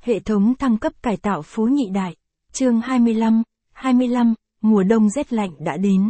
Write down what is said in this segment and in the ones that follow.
Hệ thống thăng cấp cải tạo Phú Nhị Đại. Chương 25, mùa đông rét lạnh đã đến.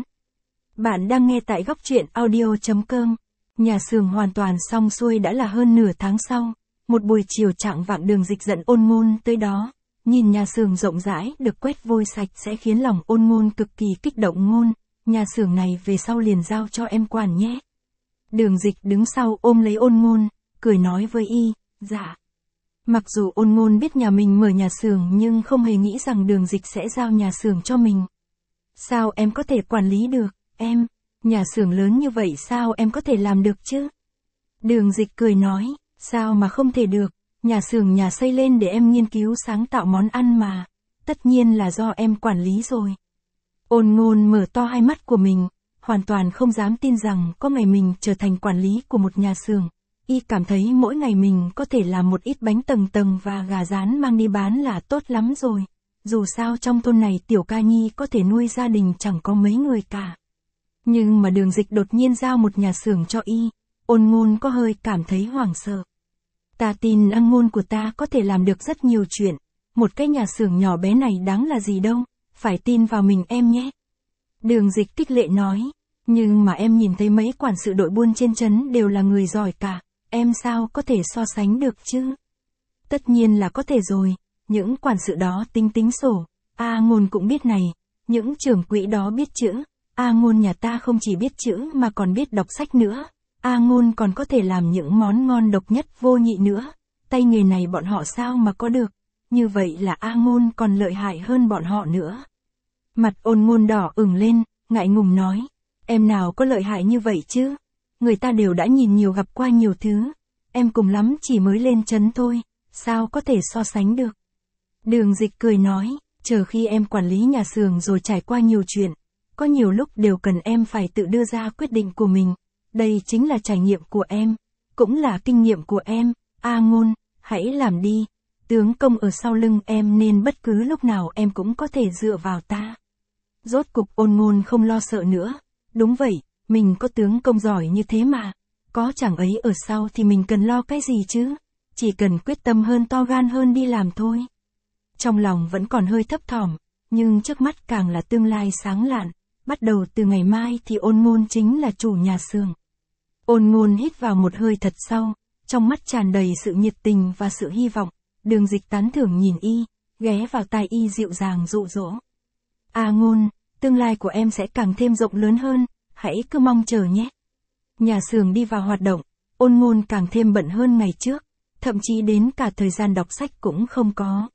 Bạn đang nghe tại góc truyện audio.com. Nhà xưởng hoàn toàn xong xuôi đã là hơn nửa tháng sau. Một buổi chiều trạng vạng Đường Dịch dẫn Ôn Ngôn tới đó. Nhìn nhà xưởng rộng rãi được quét vôi sạch sẽ khiến lòng Ôn Ngôn cực kỳ kích động. Ngôn, nhà xưởng này về sau liền giao cho em quản nhé. Đường Dịch đứng sau ôm lấy Ôn Ngôn, cười nói với y, dạ. Mặc dù Ôn Ngôn biết nhà mình mở nhà xưởng nhưng không hề nghĩ rằng Đường Dịch sẽ giao nhà xưởng cho mình. Sao em có thể quản lý được, em? Nhà xưởng lớn như vậy sao em có thể làm được chứ? Đường Dịch cười nói, sao mà không thể được, nhà xưởng nhà xây lên để em nghiên cứu sáng tạo món ăn mà. Tất nhiên là do em quản lý rồi. Ôn Ngôn mở to hai mắt của mình, hoàn toàn không dám tin rằng có ngày mình trở thành quản lý của một nhà xưởng. Y cảm thấy mỗi ngày mình có thể làm một ít bánh tầng tầng và gà rán mang đi bán là tốt lắm rồi. Dù sao trong thôn này Tiểu Ca Nhi có thể nuôi gia đình chẳng có mấy người cả. Nhưng mà Đường Dịch đột nhiên giao một nhà xưởng cho y, Ôn Ngôn có hơi cảm thấy hoảng sợ. Ta tin năng ngôn của ta có thể làm được rất nhiều chuyện, một cái nhà xưởng nhỏ bé này đáng là gì đâu, phải tin vào mình em nhé. Đường Dịch khích lệ nói, nhưng mà em nhìn thấy mấy quản sự đội buôn trên trấn đều là người giỏi cả, em sao có thể so sánh được chứ? Tất nhiên là có thể rồi, những quản sự đó tính sổ, Ngôn cũng biết này, những trưởng quỹ đó biết chữ, Ngôn nhà ta không chỉ biết chữ mà còn biết đọc sách nữa, Ngôn còn có thể làm những món ngon độc nhất vô nhị nữa, tay nghề này bọn họ sao mà có được, như vậy là Ngôn còn lợi hại hơn bọn họ nữa. Mặt Ôn Ngôn đỏ ửng lên, ngại ngùng nói, em nào có lợi hại như vậy chứ, người ta đều đã nhìn nhiều gặp qua nhiều thứ, em cùng lắm chỉ mới lên trấn thôi, sao có thể so sánh được. Đường Dịch cười nói, chờ khi em quản lý nhà xưởng rồi trải qua nhiều chuyện, có nhiều lúc đều cần em phải tự đưa ra quyết định của mình, đây chính là trải nghiệm của em, cũng là kinh nghiệm của em, Ngôn, hãy làm đi, tướng công ở sau lưng em nên bất cứ lúc nào em cũng có thể dựa vào ta. Rốt cục Ôn Ngôn không lo sợ nữa, đúng vậy, mình có tướng công giỏi như thế mà, có chàng ấy ở sau thì mình cần lo cái gì chứ, chỉ cần quyết tâm hơn to gan hơn đi làm thôi. Trong lòng vẫn còn hơi thấp thỏm, nhưng trước mắt càng là tương lai sáng lạn, bắt đầu từ ngày mai thì Ôn Ngôn chính là chủ nhà xưởng. Ôn Ngôn hít vào một hơi thật sâu, trong mắt tràn đầy sự nhiệt tình và sự hy vọng, Đường Dịch tán thưởng nhìn y, ghé vào tai y dịu dàng dụ dỗ. Ngôn, tương lai của em sẽ càng thêm rộng lớn hơn, hãy cứ mong chờ nhé. Nhà xưởng đi vào hoạt động, Ôn Ngôn càng thêm bận hơn ngày trước, thậm chí đến cả thời gian đọc sách cũng không có.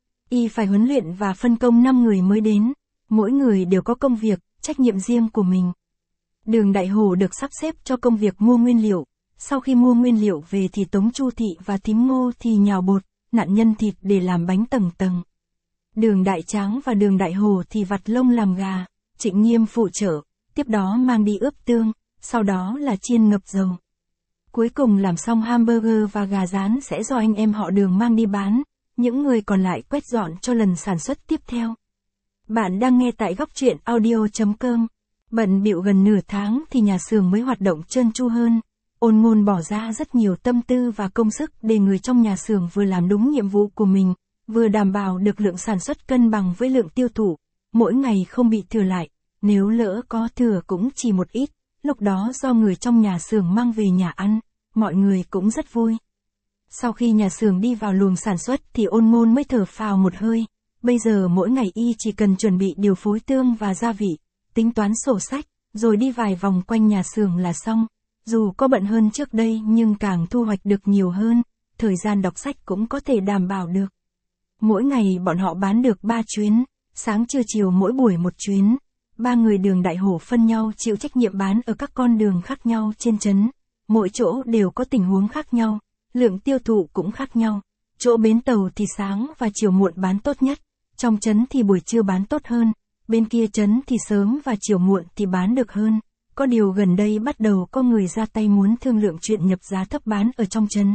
Y phải huấn luyện và phân công 5 người mới đến, mỗi người đều có công việc, trách nhiệm riêng của mình. Đường Đại Hổ được sắp xếp cho công việc mua nguyên liệu, sau khi mua nguyên liệu về thì Tống Chu Thị và Thím Ngô thì nhào bột, nặn nhân thịt để làm bánh tầng tầng. Đường Đại Tráng và Đường Đại Hổ thì vặt lông làm gà, Trịnh Nghiêm phụ trợ, tiếp đó mang đi ướp tương, sau đó là chiên ngập dầu. Cuối cùng làm xong hamburger và gà rán sẽ do anh em họ Đường mang đi bán, những người còn lại quét dọn cho lần sản xuất tiếp theo. Bạn đang nghe tại góc truyện audio.com. Bận bịu gần nửa tháng thì nhà xưởng mới hoạt động trơn tru hơn. Ôn Ngôn bỏ ra rất nhiều tâm tư và công sức để người trong nhà xưởng vừa làm đúng nhiệm vụ của mình, vừa đảm bảo được lượng sản xuất cân bằng với lượng tiêu thụ, mỗi ngày không bị thừa lại, nếu lỡ có thừa cũng chỉ một ít, lúc đó do người trong nhà xưởng mang về nhà ăn, mọi người cũng rất vui. Sau khi nhà xưởng đi vào luồng sản xuất thì Ôn Ngôn mới thở phào một hơi, bây giờ mỗi ngày y chỉ cần chuẩn bị điều phối tương và gia vị, tính toán sổ sách, rồi đi vài vòng quanh nhà xưởng là xong. Dù có bận hơn trước đây nhưng càng thu hoạch được nhiều hơn, thời gian đọc sách cũng có thể đảm bảo được. Mỗi ngày bọn họ bán được 3 chuyến, sáng trưa chiều mỗi buổi một chuyến. 3 người Đường Đại Hổ phân nhau chịu trách nhiệm bán ở các con đường khác nhau trên trấn. Mỗi chỗ đều có tình huống khác nhau, lượng tiêu thụ cũng khác nhau. Chỗ bến tàu thì sáng và chiều muộn bán tốt nhất, trong trấn thì buổi trưa bán tốt hơn, bên kia trấn thì sớm và chiều muộn thì bán được hơn. Có điều gần đây bắt đầu có người ra tay muốn thương lượng chuyện nhập giá thấp bán ở trong trấn.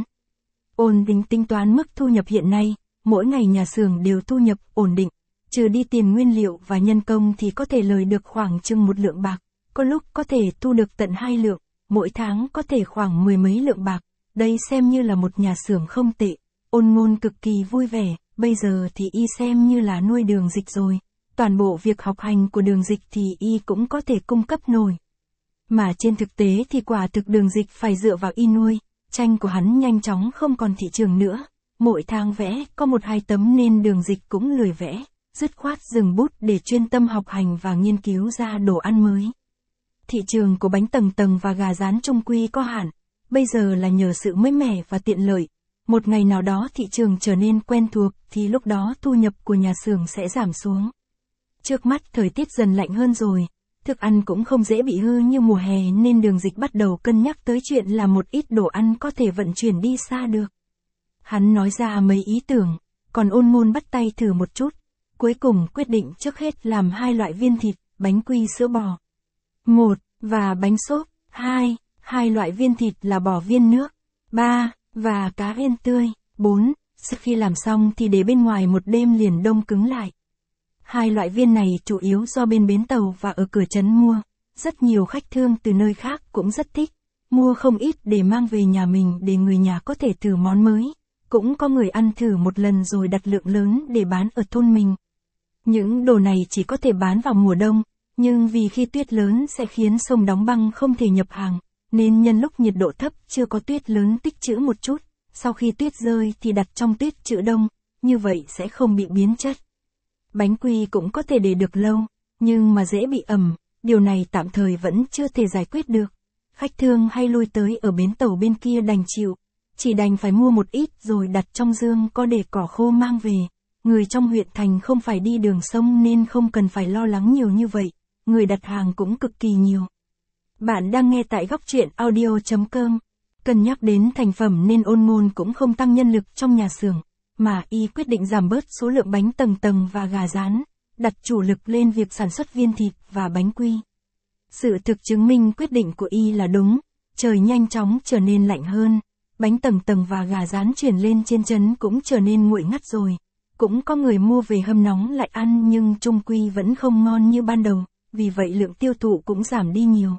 Ôn Định tính toán mức thu nhập hiện nay, mỗi ngày nhà xưởng đều thu nhập ổn định, trừ đi tiền nguyên liệu và nhân công thì có thể lời được khoảng chừng 1 lượng bạc, có lúc có thể thu được tận 2 lượng, mỗi tháng có thể khoảng 10 mấy lượng bạc, đây xem như là một nhà xưởng không tệ, Ôn Ngôn cực kỳ vui vẻ, bây giờ thì y xem như là nuôi Đường Dịch rồi, toàn bộ việc học hành của Đường Dịch thì y cũng có thể cung cấp nổi. Mà trên thực tế thì quả thực Đường Dịch phải dựa vào y nuôi, tranh của hắn nhanh chóng không còn thị trường nữa, mỗi tháng vẽ có 1-2 tấm nên Đường Dịch cũng lười vẽ, dứt khoát dừng bút để chuyên tâm học hành và nghiên cứu ra đồ ăn mới. Thị trường của bánh tầng tầng và gà rán trung quy có hạn, bây giờ là nhờ sự mới mẻ và tiện lợi. Một ngày nào đó thị trường trở nên quen thuộc thì lúc đó thu nhập của nhà xưởng sẽ giảm xuống. Trước mắt thời tiết dần lạnh hơn rồi, thức ăn cũng không dễ bị hư như mùa hè nên Đường Dịch bắt đầu cân nhắc tới chuyện là một ít đồ ăn có thể vận chuyển đi xa được. Hắn nói ra mấy ý tưởng, còn Ôn Ngôn bắt tay thử một chút, cuối cùng quyết định trước hết làm 2 loại viên thịt, bánh quy sữa bò 1 và bánh xốp 2, 2 loại viên thịt là bò viên nước 3 và cá viên tươi 4. Sau khi làm xong thì để bên ngoài một đêm liền đông cứng lại. 2 loại viên này chủ yếu do bên bến tàu và ở cửa trấn mua, rất nhiều khách thương từ nơi khác cũng rất thích, mua không ít để mang về nhà mình để người nhà có thể thử món mới, cũng có người ăn thử một lần rồi đặt lượng lớn để bán ở thôn mình. Những đồ này chỉ có thể bán vào mùa đông, nhưng vì khi tuyết lớn sẽ khiến sông đóng băng không thể nhập hàng, nên nhân lúc nhiệt độ thấp chưa có tuyết lớn tích trữ một chút, sau khi tuyết rơi thì đặt trong tuyết trữ đông, như vậy sẽ không bị biến chất. Bánh quy cũng có thể để được lâu, nhưng mà dễ bị ẩm, điều này tạm thời vẫn chưa thể giải quyết được. Khách thương hay lui tới ở bến tàu bên kia đành chịu, chỉ đành phải mua một ít rồi đặt trong dương có để cỏ khô mang về. Người trong huyện thành không phải đi đường sông nên không cần phải lo lắng nhiều như vậy, người đặt hàng cũng cực kỳ nhiều. Bạn đang nghe tại góc truyện audio.com. Cân nhắc đến thành phẩm nên Ôn Ngôn cũng không tăng nhân lực trong nhà xưởng, mà y quyết định giảm bớt số lượng bánh tầng tầng và gà rán, đặt chủ lực lên việc sản xuất viên thịt và bánh quy. Sự thực chứng minh quyết định của y là đúng, trời nhanh chóng trở nên lạnh hơn, bánh tầng tầng và gà rán chuyển lên trên trấn cũng trở nên nguội ngắt rồi. Cũng có người mua về hâm nóng lại ăn nhưng chung quy vẫn không ngon như ban đầu, vì vậy lượng tiêu thụ cũng giảm đi nhiều.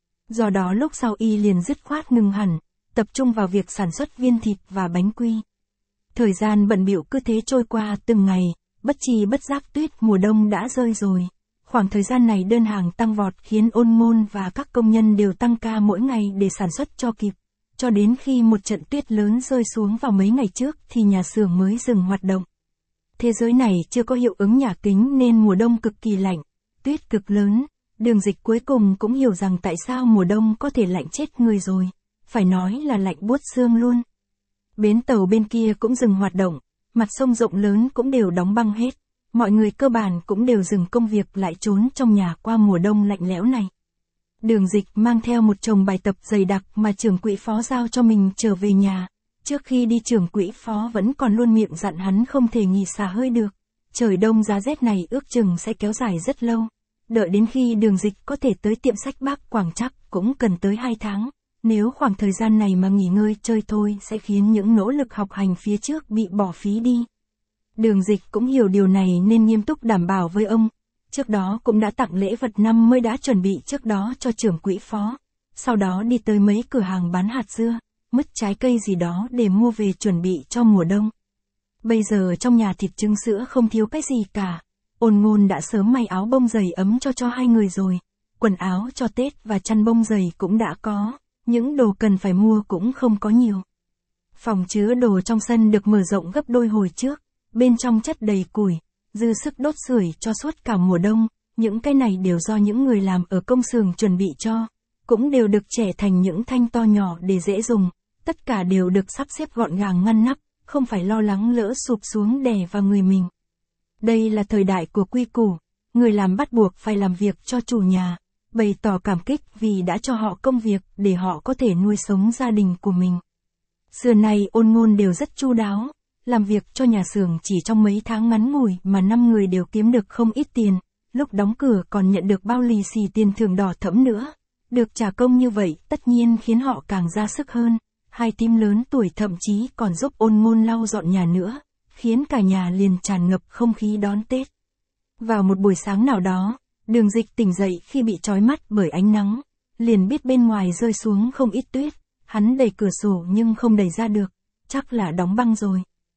Do đó lúc sau y liền dứt khoát ngừng hẳn, tập trung vào việc sản xuất viên thịt và bánh quy. Thời gian bận bịu cứ thế trôi qua từng ngày, bất chi bất giác tuyết mùa đông đã rơi rồi. Khoảng thời gian này đơn hàng tăng vọt khiến Ôn Ngôn và các công nhân đều tăng ca mỗi ngày để sản xuất cho kịp. Cho đến khi một trận tuyết lớn rơi xuống vào mấy ngày trước thì nhà xưởng mới dừng hoạt động. Thế giới này chưa có hiệu ứng nhà kính nên mùa đông cực kỳ lạnh, tuyết cực lớn. Đường Dịch cuối cùng cũng hiểu rằng tại sao mùa đông có thể lạnh chết người rồi, phải nói là lạnh buốt xương luôn. Bến tàu bên kia cũng dừng hoạt động, mặt sông rộng lớn cũng đều đóng băng hết, mọi người cơ bản cũng đều dừng công việc lại trốn trong nhà qua mùa đông lạnh lẽo này. Đường Dịch mang theo một chồng bài tập dày đặc mà trưởng quỹ phó giao cho mình trở về nhà. Trước khi đi trưởng quỹ phó vẫn còn luôn miệng dặn hắn không thể nghỉ xả hơi được. Trời đông giá rét này ước chừng sẽ kéo dài rất lâu. Đợi đến khi Đường Dịch có thể tới tiệm sách Bác Quảng chắc cũng cần tới 2 tháng. Nếu khoảng thời gian này mà nghỉ ngơi chơi thôi sẽ khiến những nỗ lực học hành phía trước bị bỏ phí đi. Đường Dịch cũng hiểu điều này nên nghiêm túc đảm bảo với ông. Trước đó cũng đã tặng lễ vật năm mới đã chuẩn bị trước đó cho trưởng quỹ phó. Sau đó đi tới mấy cửa hàng bán hạt dưa, mứt trái cây gì đó để mua về chuẩn bị cho mùa đông. Bây giờ trong nhà thịt trứng sữa không thiếu cái gì cả. Ôn Ngôn đã sớm may áo bông dày ấm cho 2 người rồi. Quần áo cho Tết và chăn bông dày cũng đã có. Những đồ cần phải mua cũng không có nhiều. Phòng chứa đồ trong sân được mở rộng gấp đôi hồi trước. Bên trong chất đầy củi, dư sức đốt sưởi cho suốt cả mùa đông. Những cái này đều do những người làm ở công xưởng chuẩn bị cho. Cũng đều được chẻ thành những thanh to nhỏ để dễ dùng. Tất cả đều được sắp xếp gọn gàng ngăn nắp, không phải lo lắng lỡ sụp xuống đè vào người mình. Đây là thời đại của quy củ, người làm bắt buộc phải làm việc cho chủ nhà, bày tỏ cảm kích vì đã cho họ công việc để họ có thể nuôi sống gia đình của mình. Xưa nay Ôn Ngôn đều rất chu đáo, làm việc cho nhà xưởng chỉ trong mấy tháng ngắn ngủi mà 5 người đều kiếm được không ít tiền, lúc đóng cửa còn nhận được bao lì xì tiền thưởng đỏ thẫm nữa. Được trả công như vậy tất nhiên khiến họ càng ra sức hơn. 2 team lớn tuổi thậm chí còn giúp Ôn Ngôn lau dọn nhà nữa, khiến cả nhà liền tràn ngập không khí đón Tết. Vào một buổi sáng nào đó, Đường Dịch tỉnh dậy khi bị chói mắt bởi ánh nắng, liền biết bên ngoài rơi xuống không ít tuyết, hắn đẩy cửa sổ nhưng không đẩy ra được, chắc là đóng băng rồi.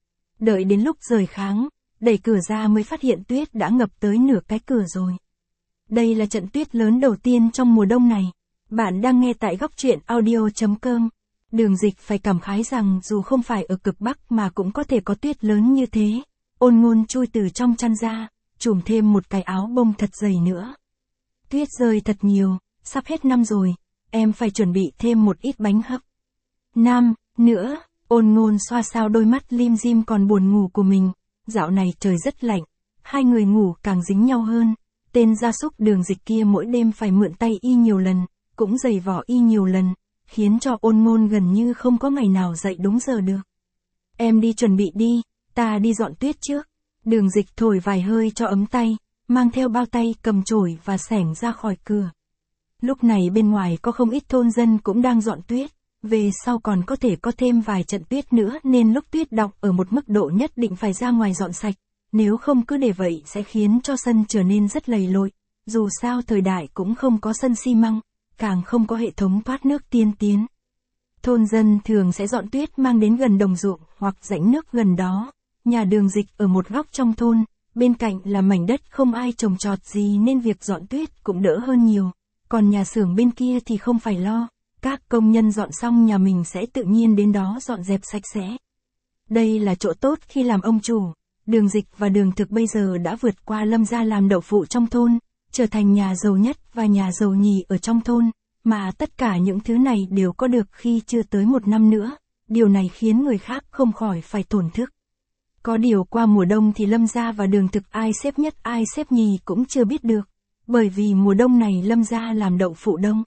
Đợi đến lúc rời kháng, đẩy cửa ra mới phát hiện tuyết đã ngập tới nửa cái cửa rồi. Đây là trận tuyết lớn đầu tiên trong mùa đông này. Bạn đang nghe tại góc truyện audio.com. Đường Dịch phải cảm khái rằng dù không phải ở cực Bắc mà cũng có thể có tuyết lớn như thế. Ôn Ngôn chui từ trong chăn ra, trùm thêm một cái áo bông thật dày nữa. Tuyết rơi thật nhiều, sắp hết năm rồi, em phải chuẩn bị thêm một ít bánh hấp. Năm nữa, Ôn Ngôn xoa xao đôi mắt lim dim còn buồn ngủ của mình. Dạo này trời rất lạnh, hai người ngủ càng dính nhau hơn. Tên gia súc Đường Dịch kia mỗi đêm phải mượn tay y nhiều lần, cũng giày vò y nhiều lần, khiến cho Ôn Ngôn gần như không có ngày nào dậy đúng giờ được. Em đi chuẩn bị đi, ta đi dọn tuyết trước. Đường Dịch thổi vài hơi cho ấm tay, mang theo bao tay cầm chổi và xẻng ra khỏi cửa. Lúc này bên ngoài có không ít thôn dân cũng đang dọn tuyết, về sau còn có thể có thêm vài trận tuyết nữa nên lúc tuyết đọng ở một mức độ nhất định phải ra ngoài dọn sạch, nếu không cứ để vậy sẽ khiến cho sân trở nên rất lầy lội, dù sao thời đại cũng không có sân xi măng, càng không có hệ thống thoát nước tiên tiến. Thôn dân thường sẽ dọn tuyết mang đến gần đồng ruộng hoặc rãnh nước gần đó. Nhà Đường Dịch ở một góc trong thôn, bên cạnh là mảnh đất không ai trồng trọt gì nên việc dọn tuyết cũng đỡ hơn nhiều. Còn nhà xưởng bên kia thì không phải lo, các công nhân dọn xong nhà mình sẽ tự nhiên đến đó dọn dẹp sạch sẽ. Đây là chỗ tốt khi làm ông chủ. Đường Dịch và Đường Thực bây giờ đã vượt qua Lâm gia làm đậu phụ trong thôn, trở thành nhà giàu nhất và nhà giàu nhì ở trong thôn, mà tất cả những thứ này đều có được khi chưa tới một năm nữa. Điều này khiến người khác không khỏi phải thổn thức. Có điều qua mùa đông thì Lâm gia và Đường Thực ai xếp nhất ai xếp nhì cũng chưa biết được, bởi vì mùa đông này Lâm gia làm đậu phụ đông.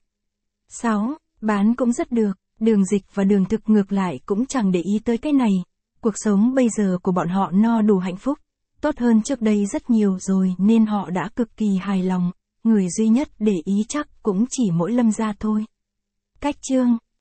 6. Bán cũng rất được, Đường Dịch và Đường Thực ngược lại cũng chẳng để ý tới cái này. Cuộc sống bây giờ của bọn họ no đủ hạnh phúc, tốt hơn trước đây rất nhiều rồi nên họ đã cực kỳ hài lòng, người duy nhất để ý chắc cũng chỉ mỗi Lâm gia thôi. Cách chương